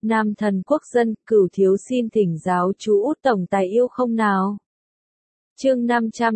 Nam thần quốc dân, Cửu thiếu xin thỉnh giáo chú Út tổng tài yêu không nào. Chương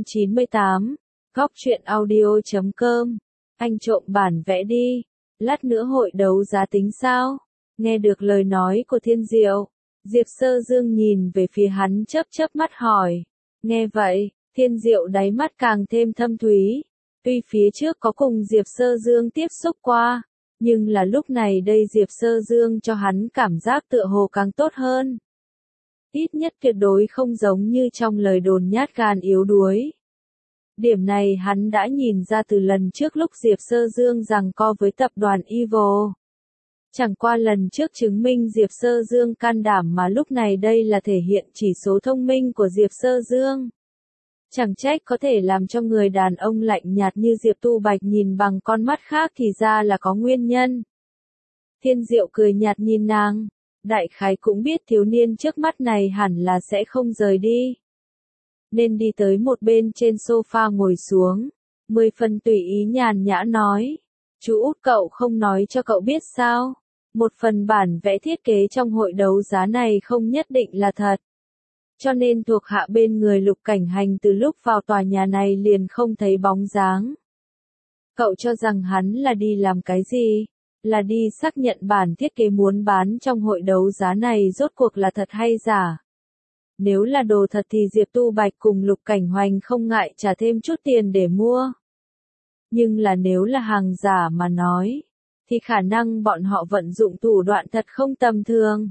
598, Góc truyện audio.com. Anh trộm bản vẽ đi, lát nữa hội đấu giá tính sao? Nghe được lời nói của Thiên Diệu, Diệp Sơ Dương nhìn về phía hắn chớp chớp mắt hỏi. Nghe vậy, Thiên Diệu đáy mắt càng thêm thâm thúy. Tuy phía trước có cùng Diệp Sơ Dương tiếp xúc qua, nhưng là lúc này đây Diệp Sơ Dương cho hắn cảm giác tựa hồ càng tốt hơn. Ít nhất tuyệt đối không giống như trong lời đồn nhát gan yếu đuối. Điểm này hắn đã nhìn ra từ lần trước lúc Diệp Sơ Dương giằng co với tập đoàn Evil. Chẳng qua lần trước chứng minh Diệp Sơ Dương can đảm mà lúc này đây là thể hiện chỉ số thông minh của Diệp Sơ Dương. Chẳng trách có thể làm cho người đàn ông lạnh nhạt như Diệp Tu Bạch nhìn bằng con mắt khác thì ra là có nguyên nhân. Thiên Diệu cười nhạt nhìn nàng, đại khái cũng biết thiếu niên trước mắt này hẳn là sẽ không rời đi. Nên đi tới một bên trên sofa ngồi xuống, 10 phần tùy ý nhàn nhã nói. Chú Út cậu không nói cho cậu biết sao, một phần bản vẽ thiết kế trong hội đấu giá này không nhất định là thật. Cho nên thuộc hạ bên người Lục Cảnh Hành từ lúc vào tòa nhà này liền không thấy bóng dáng. Cậu cho rằng hắn là đi làm cái gì? Là đi xác nhận bản thiết kế muốn bán trong hội đấu giá này rốt cuộc là thật hay giả? Nếu là đồ thật thì Diệp Tu Bạch cùng Lục Cảnh Hoành không ngại trả thêm chút tiền để mua. Nhưng là nếu là hàng giả mà nói, thì khả năng bọn họ vận dụng thủ đoạn thật không tầm thường.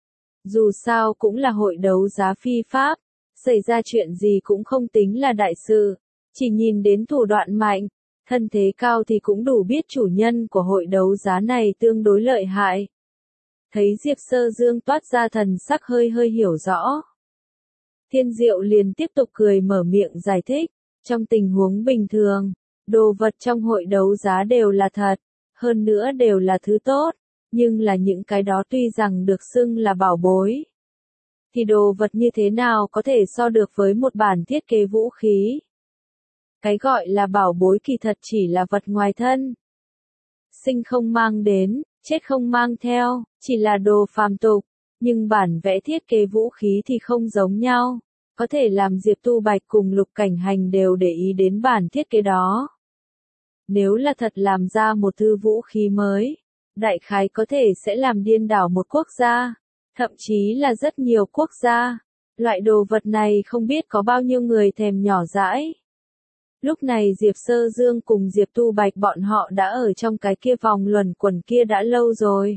Dù sao cũng là hội đấu giá phi pháp, xảy ra chuyện gì cũng không tính là đại sự, chỉ nhìn đến thủ đoạn mạnh, thân thế cao thì cũng đủ biết chủ nhân của hội đấu giá này tương đối lợi hại. Thấy Diệp Sơ Dương toát ra thần sắc hơi hơi hiểu rõ. Thiên Diệu liền tiếp tục cười mở miệng giải thích, trong tình huống bình thường, đồ vật trong hội đấu giá đều là thật, hơn nữa đều là thứ tốt. Nhưng là những cái đó tuy rằng được xưng là bảo bối, thì đồ vật như thế nào có thể so được với một bản thiết kế vũ khí. Cái gọi là bảo bối kỳ thật chỉ là vật ngoài thân. Sinh không mang đến, chết không mang theo, chỉ là đồ phàm tục. Nhưng bản vẽ thiết kế vũ khí thì không giống nhau, có thể làm Diệp Tu Bạch cùng Lục Cảnh Hành đều để ý đến bản thiết kế đó. Nếu là thật làm ra một thư vũ khí mới, đại khái có thể sẽ làm điên đảo một quốc gia, thậm chí là rất nhiều quốc gia. Loại đồ vật này không biết có bao nhiêu người thèm nhỏ dãi. Lúc này Diệp Sơ Dương cùng Diệp Tu Bạch bọn họ đã ở trong cái kia vòng luẩn quẩn kia đã lâu rồi.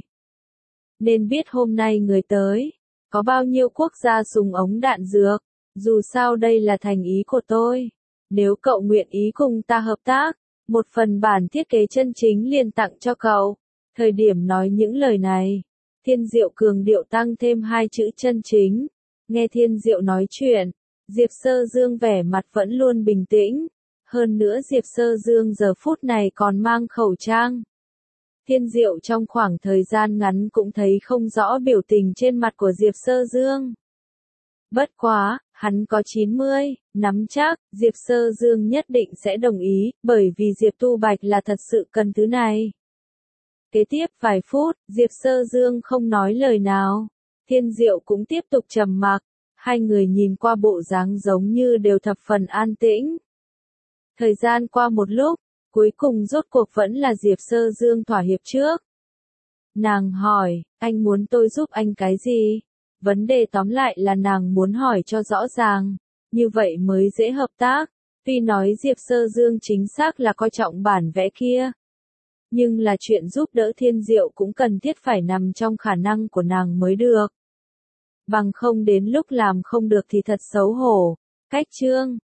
Nên biết hôm nay người tới, có bao nhiêu quốc gia súng ống đạn dược, dù sao đây là thành ý của tôi. Nếu cậu nguyện ý cùng ta hợp tác, một phần bản thiết kế chân chính liền tặng cho cậu. Thời điểm nói những lời này, Thiên Diệu cường điệu tăng thêm 2 chữ chân chính. Nghe Thiên Diệu nói chuyện, Diệp Sơ Dương vẻ mặt vẫn luôn bình tĩnh. Hơn nữa Diệp Sơ Dương giờ phút này còn mang khẩu trang. Thiên Diệu trong khoảng thời gian ngắn cũng thấy không rõ biểu tình trên mặt của Diệp Sơ Dương. Bất quá, hắn có 90, nắm chắc, Diệp Sơ Dương nhất định sẽ đồng ý, bởi vì Diệp Tu Bạch là thật sự cần thứ này. Kế tiếp vài phút, Diệp Sơ Dương không nói lời nào. Thiên Diệu cũng tiếp tục trầm mặc. Hai người nhìn qua bộ dáng giống như đều thập phần an tĩnh. Thời gian qua một lúc, cuối cùng rốt cuộc vẫn là Diệp Sơ Dương thỏa hiệp trước. Nàng hỏi, anh muốn tôi giúp anh cái gì? Vấn đề tóm lại là nàng muốn hỏi cho rõ ràng, như vậy mới dễ hợp tác. Tuy nói Diệp Sơ Dương chính xác là coi trọng bản vẽ kia, nhưng là chuyện giúp đỡ Thiên Diệu cũng cần thiết phải nằm trong khả năng của nàng mới được. Bằng không đến lúc làm không được thì thật xấu hổ. Cách chương